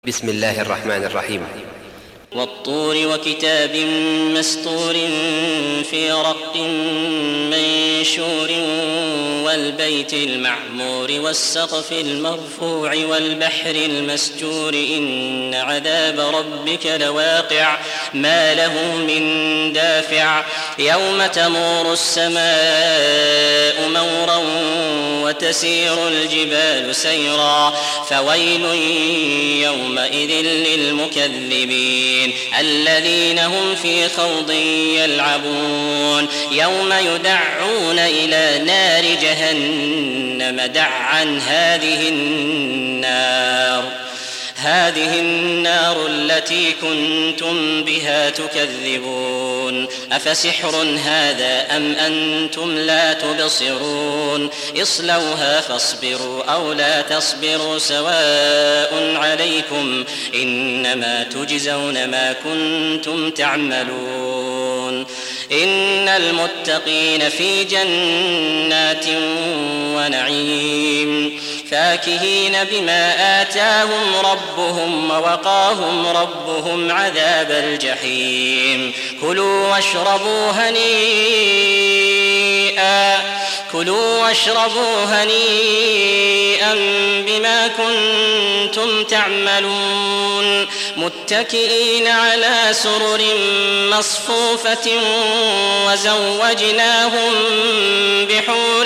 بسم الله الرحمن الرحيم. والطور وكتاب مسطور في رق منشور والبيت المعمور والسقف المرفوع والبحر المسجور إن عذاب ربك لواقع ما له من دافع يوم تمور السماء مورا وتسير الجبال سيرا فويل يومئذ للمكذبين الذين هم في خوض يلعبون يوم يدعون إلى نار جهنم دعا هذه النار التي كنتم بها تكذبون أفسحر هذا أم أنتم لا تبصرون اصلوها فاصبروا أو لا تصبروا سواء عليكم إنما تجزون ما كنتم تعملون إن المتقين في جنات ونعيم فاكهين بما آتاهم ربهم ووقاهم ربهم عذاب الجحيم كلوا واشربوا هنيئا بما كنتم تعملون متكئين على سرر مصفوفة وزوجناهم بحور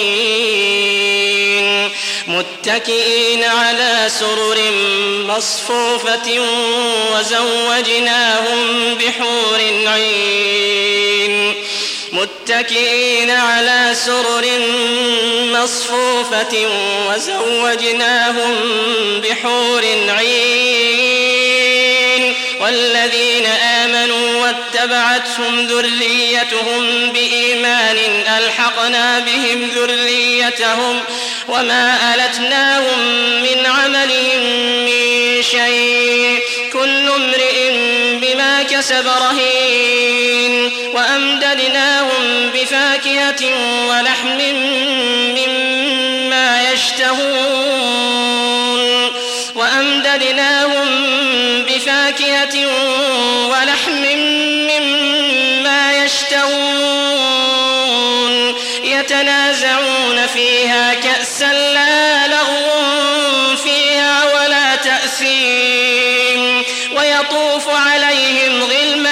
عين متكئين على سرر مصفوفة وزوجناهم بحور عين متكئين على سرر مصفوفة وزوجناهم بحور عين والذين آمنوا واتبعتهم ذريتهم بإيمان ألحقنا بهم ذريتهم وما ألتناهم من عملهم من شيء كل امرئ بما كسب رهين وأمددناهم بفاكهة ولحم مما يشتهون يتنازعون فيها كأسا لا لغو فيها ولا تأثيم ويطوف عليهم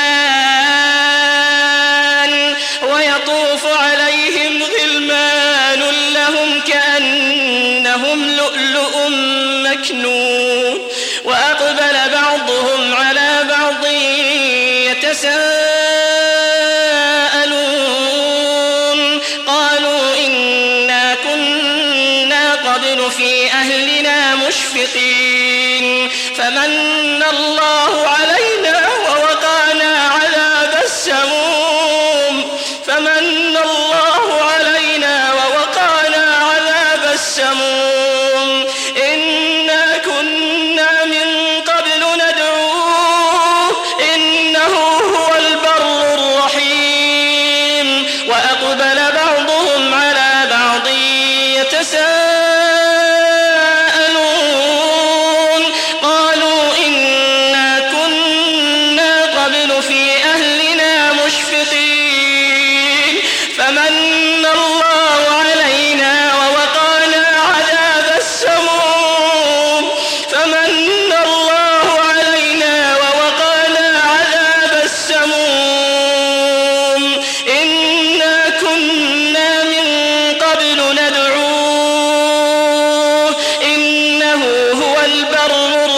غلمان لهم كأنهم لؤلؤ مكنون وأقبل بعضهم على بعض يتساءلون قالوا إنا كنا قبل في أهلنا مشفقين فمن الله علينا ووقانا عذاب السموم إنا كنا من قبل ندعوه إنه هو البر الرحيم وأقبل بعضهم على بعض يتساءلون قالوا إنا كنا قبل في أهلنا مشفقين فمن الله علينا ووقانا عذاب السموم إنا كنا من قبل ندعوه إنه هو البر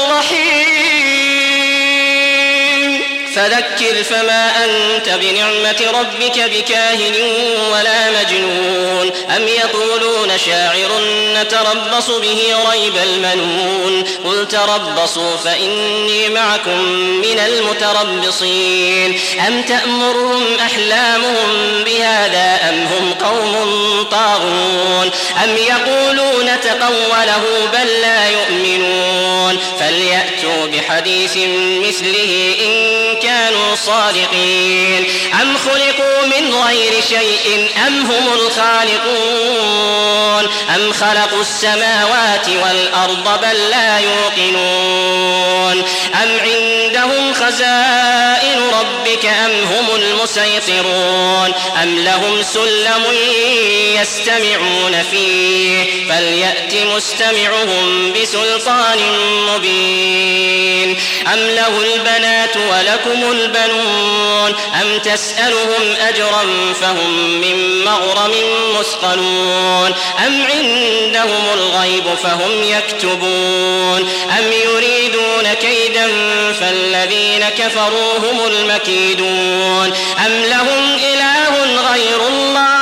الرحيم فذكر فما أنت بنعمة ربك بكاهن ولا مجنون أم يقولون شاعر نتربص به ريب المنون قل تربصوا فإني معكم من المتربصين أم تأمرهم أحلامهم بهذا أم هم قوم طاغون أم يقولون تقوله بل لا يؤمنون فليأتوا بحديث مثله إن كانوا صادقين أم خلقوا من غير شيء أم هم الخالقون أم خلقوا السماوات والأرض بل لا يوقنون أم عندهم خزائن ربك أم هم المسيطرون أم لهم سلم يستمعون فيه فليأت مستمعهم بسلطان مبين أم له البنات ولكم البنون أم تسألهم أجرا فهم من مغرم مثقلون أم عندهم الغيب فهم يكتبون أم يريدون كيدا فالذين كفروا هم المكيدون أم لهم إله غير الله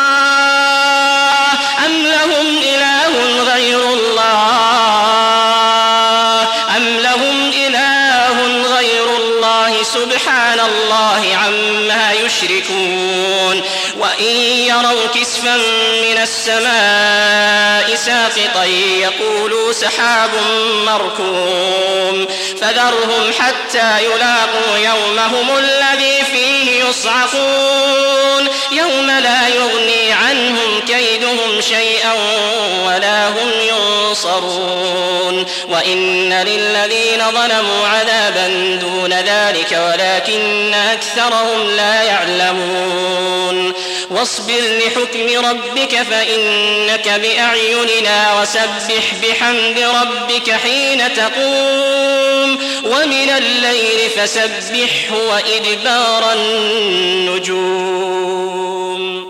سبحان الله عما يشركون وإن يروا كسفا من السماء ساقطا يقولوا سحاب مركوم فذرهم حتى يلاقوا يومهم الذي فيه يصعقون يوم لا يغني عنهم كيدهم شيئا ولا هم ينصرون وإن للذين ظلموا عذابا دون ذلك ولكن أكثرهم لا يعلمون واصبر لحكم ربك فإنك بأعيننا وسبح بحمد ربك حين تقوم ومن الليل فسبحه وإدبار النجوم